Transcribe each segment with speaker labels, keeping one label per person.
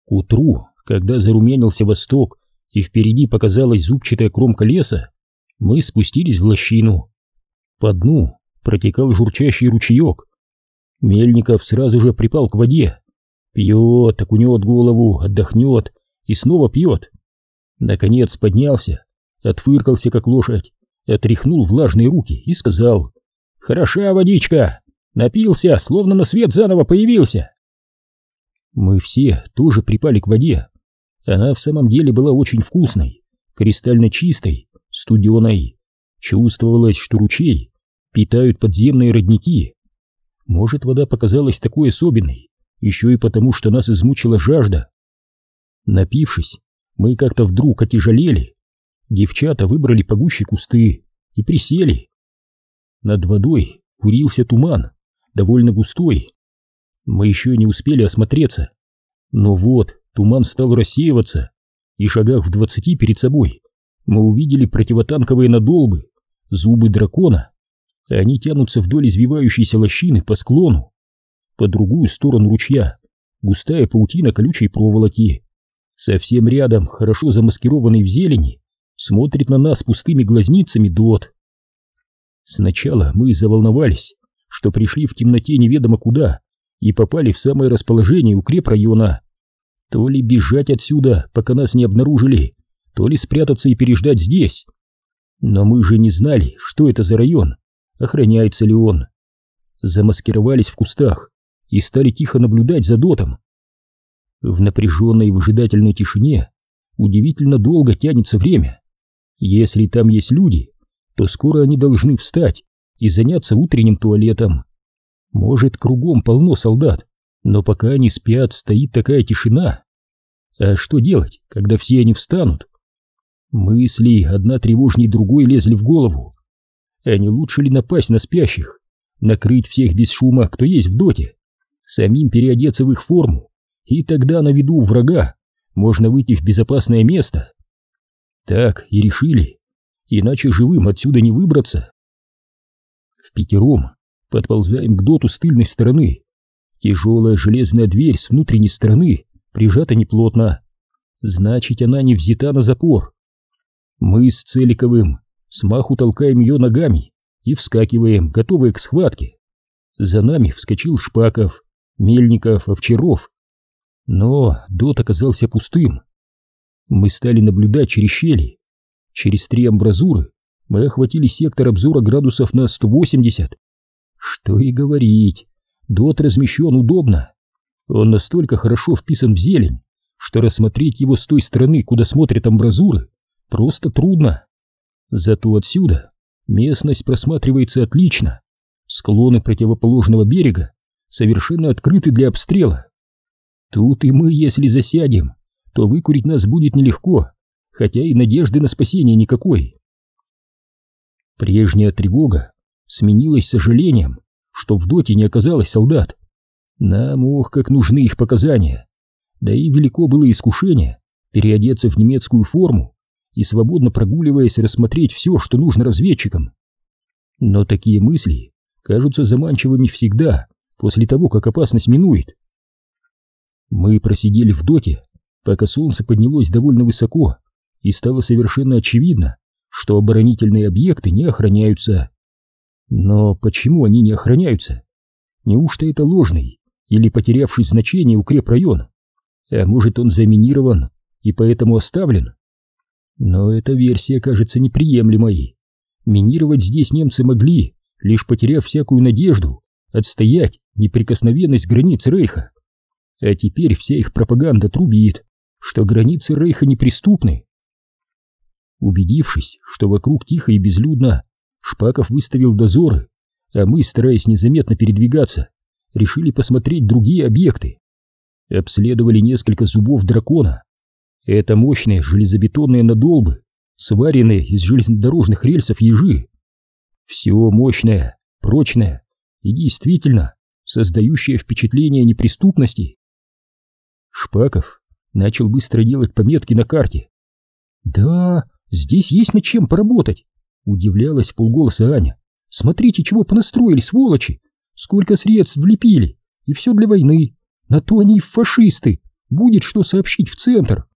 Speaker 1: К утру, когда зарумянился восток и впереди показалась зубчатая кромка леса, мы спустились в лощину. По дну протекал журчащий ручеек. Мельников сразу же припал к воде. Пьет, окунет голову, отдохнет и снова пьет. Наконец поднялся, отфыркался как лошадь, отряхнул влажные руки и сказал: «Хороша водичка! Напился, словно на свет заново появился!» Мы все тоже припали к воде. Она в самом деле была очень вкусной, кристально чистой, студеной. Чувствовалось, что ручей питают подземные родники. Может, вода показалась такой особенной, еще и потому, что нас измучила жажда. Напившись, мы как-то вдруг отяжелели. Девчата выбрали погуще кусты и присели. Над водой курился туман, довольно густой. Мы еще не успели осмотреться, но вот туман стал рассеиваться, и шагах в 20 перед собой мы увидели противотанковые надолбы, зубы дракона. Они тянутся вдоль извивающейся лощины по склону. По другую сторону ручья густая паутина колючей проволоки. Совсем рядом, хорошо замаскированный в зелени, смотрит на нас пустыми глазницами ДОТ. Сначала мы заволновались, что пришли в темноте неведомо куда и попали в самое расположение укрепрайона. То ли бежать отсюда, пока нас не обнаружили, то ли спрятаться и переждать здесь. Но мы же не знали, что это за район, охраняется ли он. Замаскировались в кустах и стали тихо наблюдать за ДОТом. В напряженной выжидательной тишине удивительно долго тянется время. Если там есть люди, то скоро они должны встать и заняться утренним туалетом. Может, кругом полно солдат, но пока они спят, стоит такая тишина. А что делать, когда все они встанут? Мысли, одна тревожней другой, лезли в голову. А не лучше ли напасть на спящих, накрыть всех без шума, кто есть в ДОТе, самим переодеться в их форму, и тогда на виду у врага можно выйти в безопасное место? Так и решили, иначе живым отсюда не выбраться. Впятером подползаем к ДОТу с тыльной стороны. Тяжелая железная дверь с внутренней стороны прижата неплотно, значит, она не взята на запор. Мы с Целиковым смаху толкаем ее ногами и вскакиваем, готовые к схватке. За нами вскочил Шпаков, Мельников, Овчаров. Но ДОТ оказался пустым. Мы стали наблюдать через щели. Через 3 амбразуры мы охватили сектор обзора градусов на 180. Что и говорить, ДОТ размещен удобно. Он настолько хорошо вписан в зелень, что рассмотреть его с той стороны, куда смотрят амбразуры, просто трудно. Зато отсюда местность просматривается отлично. Склоны противоположного берега совершенно открыты для обстрела. Тут и мы, если засядем, то выкурить нас будет нелегко, хотя и надежды на спасение никакой. Прежняя тревога сменилась сожалением, что в ДОТе не оказалось солдат. Нам, ох, как нужны их показания. Да и велико было искушение переодеться в немецкую форму и, свободно прогуливаясь, рассмотреть все, что нужно разведчикам. Но такие мысли кажутся заманчивыми всегда, после того, как опасность минует. Мы просидели в ДОТе, пока солнце поднялось довольно высоко, и стало совершенно очевидно, что оборонительные объекты не охраняются. Но почему они не охраняются? Неужто это ложный или потерявший значение укрепрайон? А может, он заминирован и поэтому оставлен? Но эта версия кажется неприемлемой. Минировать здесь немцы могли, лишь потеряв всякую надежду отстоять неприкосновенность границ Рейха. А теперь вся их пропаганда трубит, что границы Рейха неприступны. Убедившись, что вокруг тихо и безлюдно, Шпаков выставил дозоры, а мы, стараясь незаметно передвигаться, решили посмотреть другие объекты. Обследовали несколько зубов дракона. Это мощные железобетонные надолбы, сваренные из железнодорожных рельсов ежи. Все мощное, прочное и действительно создающее впечатление неприступности. Шпаков начал быстро делать пометки на карте. «Да, здесь есть над чем поработать», — удивлялась вполголоса Аня. «Смотрите, чего понастроили, сволочи! Сколько средств влепили, и все для войны. На то они и фашисты, будет что сообщить в центр.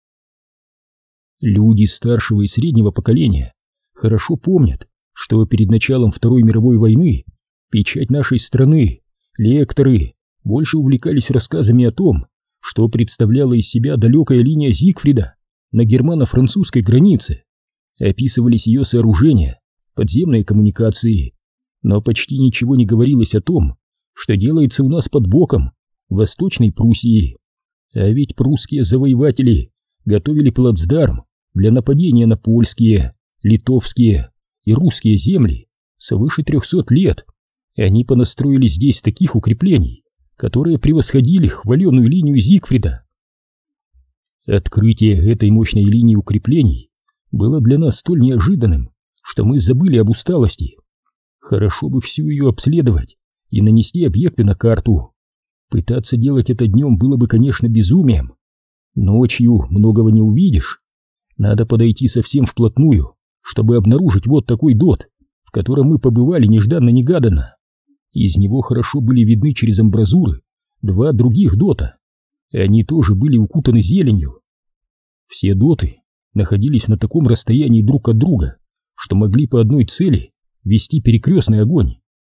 Speaker 1: Люди старшего и среднего поколения хорошо помнят, что перед началом Второй мировой войны печать нашей страны, лекторы больше увлекались рассказами о том, что представляла из себя далекая линия Зигфрида на германо-французской границе. Описывались ее сооружения, подземные коммуникации, но почти ничего не говорилось о том, что делается у нас под боком, в Восточной Пруссии. А ведь прусские завоеватели готовили плацдарм для нападения на польские, литовские и русские земли свыше 300 лет. Они понастроили здесь таких укреплений, которые превосходили хваленую линию Зигфрида. Открытие этой мощной линии укреплений было для нас столь неожиданным, что мы забыли об усталости. Хорошо бы всю ее обследовать и нанести объекты на карту. Пытаться делать это днем было бы, конечно, безумием. Ночью многого не увидишь. Надо подойти совсем вплотную, чтобы обнаружить вот такой дот, в котором мы побывали нежданно-негаданно. Из него хорошо были видны через амбразуры два других дота. Они тоже были укутаны зеленью. Все доты находились на таком расстоянии друг от друга, что могли по одной цели вести перекрестный огонь.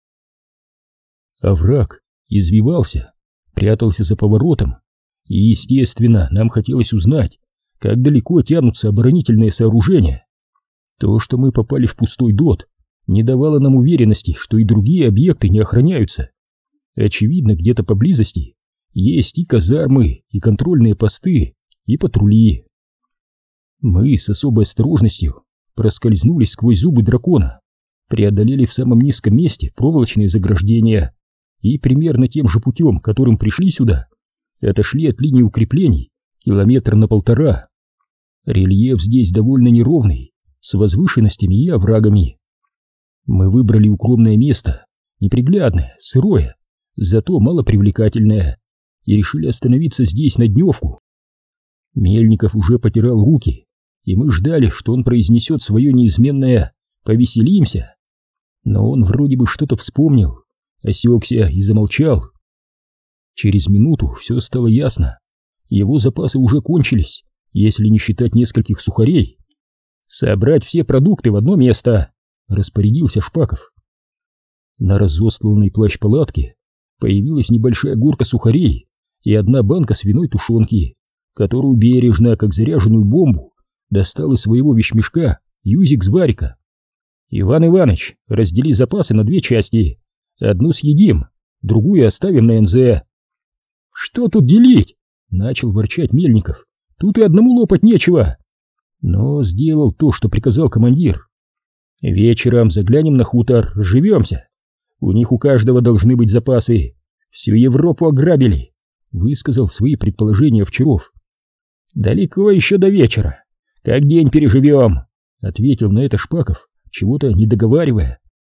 Speaker 1: Овраг извивался, прятался за поворотом, и, естественно, нам хотелось узнать, как далеко тянутся оборонительные сооружения. То, что мы попали в пустой дот, не давало нам уверенности, что и другие объекты не охраняются. Очевидно, где-то поблизости есть и казармы, и контрольные посты, и патрули. Мы с особой осторожностью проскользнули сквозь зубы дракона, преодолели в самом низком месте проволочные заграждения и примерно тем же путем, которым пришли сюда, отошли от линии укреплений 1,5 километра. Рельеф здесь довольно неровный, с возвышенностями и оврагами. Мы выбрали укромное место, неприглядное, сырое, зато малопривлекательное, и решили остановиться здесь на дневку. Мельников уже потирал руки, и мы ждали, что он произнесет свое неизменное «повеселимся». Но он вроде бы что-то вспомнил, осекся и замолчал. Через минуту все стало ясно. Его запасы уже кончились, если не считать нескольких сухарей. «Собрать все продукты в одно место», — распорядился Шпаков. На разостланной плащ-палатке появилась небольшая горка сухарей и одна банка свиной тушенки, которую бережно, как заряженную бомбу, достал из своего вещмешка Юзик с Барика. «Иван Иваныч, раздели запасы на 2 части. Одну съедим, другую оставим на НЗ». «Что тут делить?» — начал ворчать Мельников. «Тут и одному лопать нечего». Но сделал то, что приказал командир. «Вечером заглянем на хутор, разживемся. У них у каждого должны быть запасы. Всю Европу ограбили», — высказал свои предположения Овчаров. «Далеко еще до вечера. Как день переживем», — ответил на это Шпаков, чего-то не договаривая.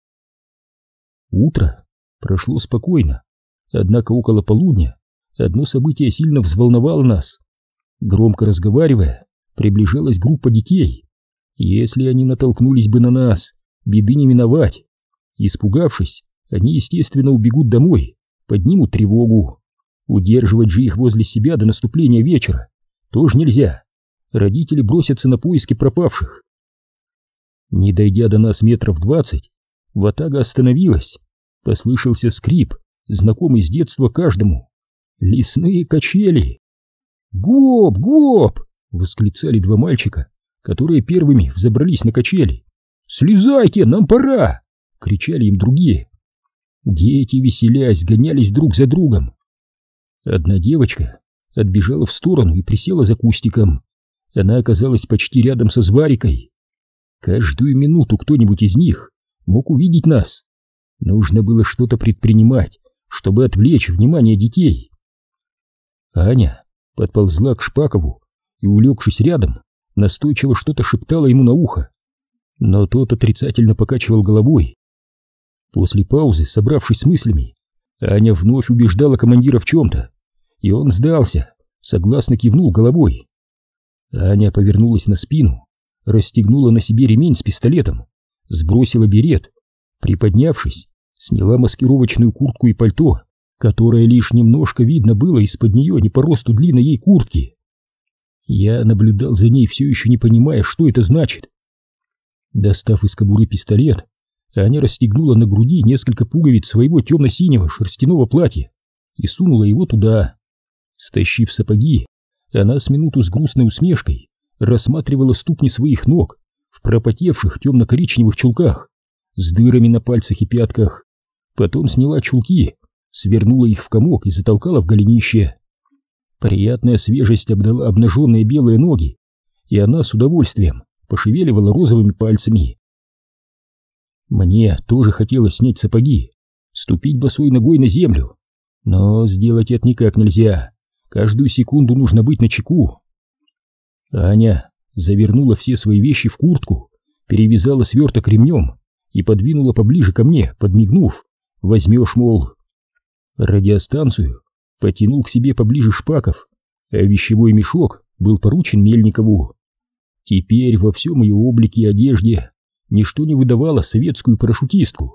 Speaker 1: Утро прошло спокойно, однако около полудня одно событие сильно взволновало нас. Громко разговаривая, приближалась группа детей. Если они натолкнулись бы на нас, беды не миновать. Испугавшись, они, естественно, убегут домой, поднимут тревогу. Удерживать же их возле себя до наступления вечера тоже нельзя. Родители бросятся на поиски пропавших. Не дойдя до нас 20 метров, ватага остановилась. Послышался скрип, знакомый с детства каждому. Лесные качели. «Гоп! Гоп!» — восклицали 2 мальчика, которые первыми взобрались на качели. «Слезайте, нам пора!» — кричали им другие. Дети, веселясь, гонялись друг за другом. Одна девочка отбежала в сторону и присела за кустиком. Она оказалась почти рядом со Зварикой. Каждую минуту кто-нибудь из них мог увидеть нас. Нужно было что-то предпринимать, чтобы отвлечь внимание детей. Аня подползла к Шпакову и, улегшись рядом, настойчиво что-то шептала ему на ухо. Но тот отрицательно покачивал головой. После паузы, собравшись с мыслями, Аня вновь убеждала командира в чем-то, и он сдался, согласно кивнул головой. Аня повернулась на спину, расстегнула на себе ремень с пистолетом, сбросила берет, приподнявшись, сняла маскировочную куртку и пальто, которое лишь немножко видно было из-под нее не по росту длинной ей куртки. Я наблюдал за ней, все еще не понимая, что это значит. Достав из кобуры пистолет, Аня расстегнула на груди несколько пуговиц своего темно-синего шерстяного платья и сунула его туда. Стащив сапоги, она с минуту с грустной усмешкой рассматривала ступни своих ног в пропотевших темно-коричневых чулках с дырами на пальцах и пятках. Потом сняла чулки, свернула их в комок и затолкала в голенище. Приятная свежесть обдала обнаженные белые ноги, и она с удовольствием пошевеливала розовыми пальцами. Мне тоже хотелось снять сапоги, ступить босой ногой на землю, но сделать это никак нельзя. Каждую секунду нужно быть начеку. Аня завернула все свои вещи в куртку, перевязала сверток ремнем и подвинула поближе ко мне, подмигнув: возьмешь, мол. Радиостанцию потянул к себе поближе Шпаков, а вещевой мешок был поручен Мельникову. Теперь во всем ее облике и одежде ничто не выдавало советскую парашютистку.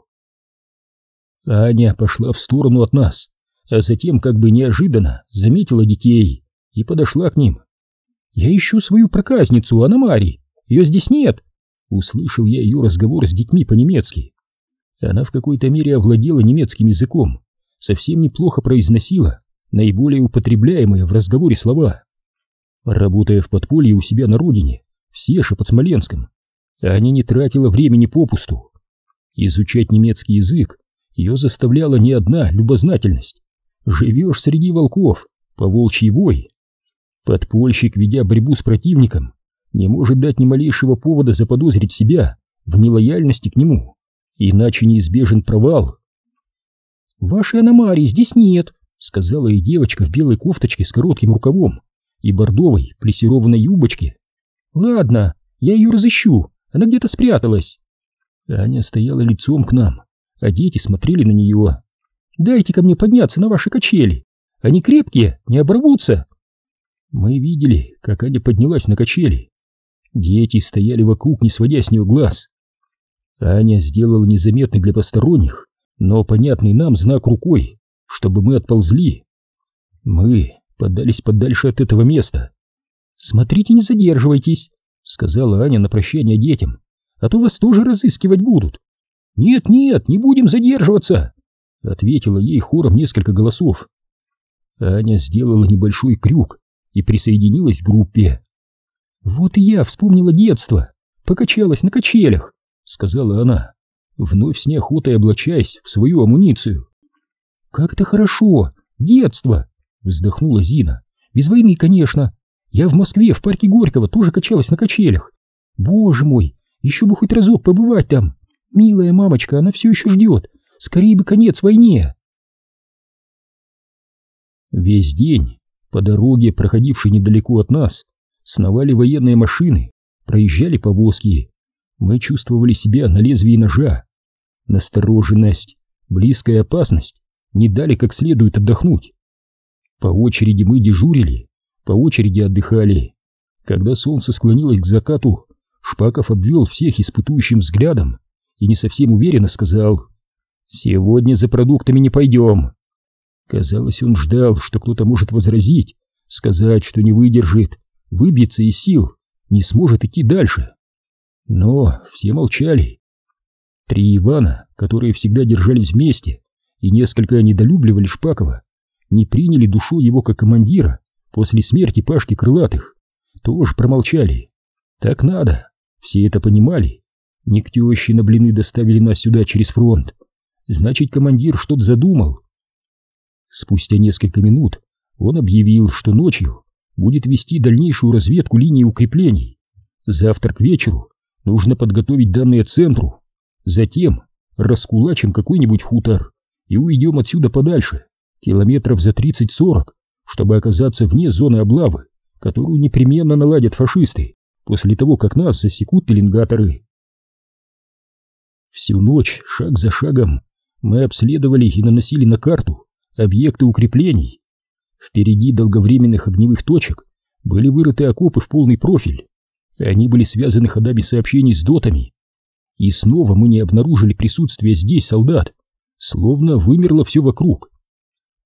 Speaker 1: Аня пошла в сторону от нас, а затем как бы неожиданно заметила детей и подошла к ним. «Я ищу свою проказницу, Анна-Мари, ее здесь нет!» Услышал я ее разговор с детьми по-немецки. Она в какой-то мере овладела немецким языком, совсем неплохо произносила наиболее употребляемые в разговоре слова. Работая в подполье у себя на родине, в Сеше под Смоленском, Аня не тратила времени попусту. Изучать немецкий язык ее заставляла не одна любознательность. Живешь среди волков, по-волчьи вой. Подпольщик, ведя борьбу с противником, не может дать ни малейшего повода заподозрить себя в нелояльности к нему, иначе неизбежен провал. «Вашей Анна-Марии здесь нет», — сказала ей девочка в белой кофточке с коротким рукавом и бордовой плессированной юбочке. «Ладно, я ее разыщу, она где-то спряталась». Аня стояла лицом к нам, а дети смотрели на нее. «Дайте-ка мне подняться на ваши качели, они крепкие, не оборвутся». Мы видели, как Аня поднялась на качели. Дети стояли вокруг, не сводя с нее глаз. Аня сделала незаметный для посторонних, но понятный нам знак рукой, чтобы мы отползли. Мы подались подальше от этого места. «Смотрите, не задерживайтесь», — сказала Аня на прощание детям, «а то вас тоже разыскивать будут». «Нет-нет, не будем задерживаться», — ответила ей хором несколько голосов. Аня сделала небольшой крюк и присоединилась к группе. «Вот и я вспомнила детство, покачалась на качелях», — сказала она, вновь с неохотой облачаясь в свою амуницию. «Как это хорошо, детство!» — вздохнула Зина. «Без войны, конечно. Я в Москве, в парке Горького, тоже качалась на качелях. Боже мой, еще бы хоть разок побывать там. Милая мамочка, она все еще ждет. Скорее бы конец войне». Весь день по дороге, проходившей недалеко от нас, сновали военные машины, проезжали повозки. Мы чувствовали себя на лезвии ножа. Настороженность, близкая опасность не дали как следует отдохнуть. По очереди мы дежурили, по очереди отдыхали. Когда солнце склонилось к закату, Шпаков обвел всех испытующим взглядом и не совсем уверенно сказал: «Сегодня за продуктами не пойдем». Казалось, он ждал, что кто-то может возразить, сказать, что не выдержит, выбьется из сил, не сможет идти дальше. Но все молчали. 3 Ивана, которые всегда держались вместе и несколько недолюбливали Шпакова, не приняли душу его как командира после смерти Пашки Крылатых, тоже промолчали. Так надо, все это понимали. Не к теще на блины доставили нас сюда через фронт. Значит, командир что-то задумал. Спустя несколько минут он объявил, что ночью будет вести дальнейшую разведку линии укреплений. Завтра к вечеру нужно подготовить данные центру. Затем раскулачим какой-нибудь хутор и уйдем отсюда подальше, километров за 30-40, чтобы оказаться вне зоны облавы, которую непременно наладят фашисты после того, как нас засекут пеленгаторы. Всю ночь, шаг за шагом, мы обследовали и наносили на карту объекты укреплений. Впереди долговременных огневых точек были вырыты окопы в полный профиль, и они были связаны ходами сообщений с дотами. И снова мы не обнаружили присутствия здесь солдат, словно вымерло все вокруг.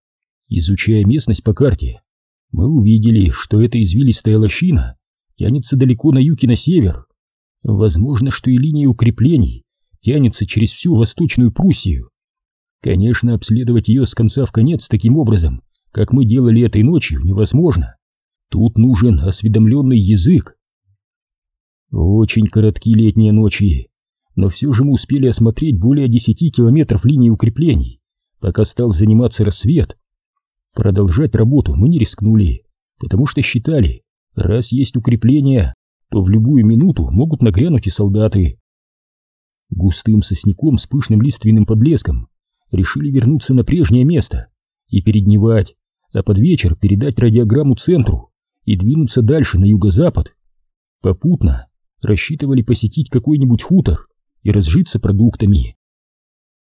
Speaker 1: Изучая местность по карте, мы увидели, что эта извилистая лощина тянется далеко на юг и на север. Возможно, что и линия укреплений тянется через всю Восточную Пруссию. Конечно, обследовать ее с конца в конец таким образом, как мы делали этой ночью, невозможно. Тут нужен осведомленный язык. Очень коротки летние ночи, но все же мы успели осмотреть более 10 километров линии укреплений, пока стал заниматься рассвет. Продолжать работу мы не рискнули, потому что считали, раз есть укрепления, то в любую минуту могут нагрянуть и солдаты. Густым сосняком с пышным лиственным подлеском решили вернуться на прежнее место и передневать, а под вечер передать радиограмму центру и двинуться дальше на юго-запад. Попутно рассчитывали посетить какой-нибудь хутор и разжиться продуктами.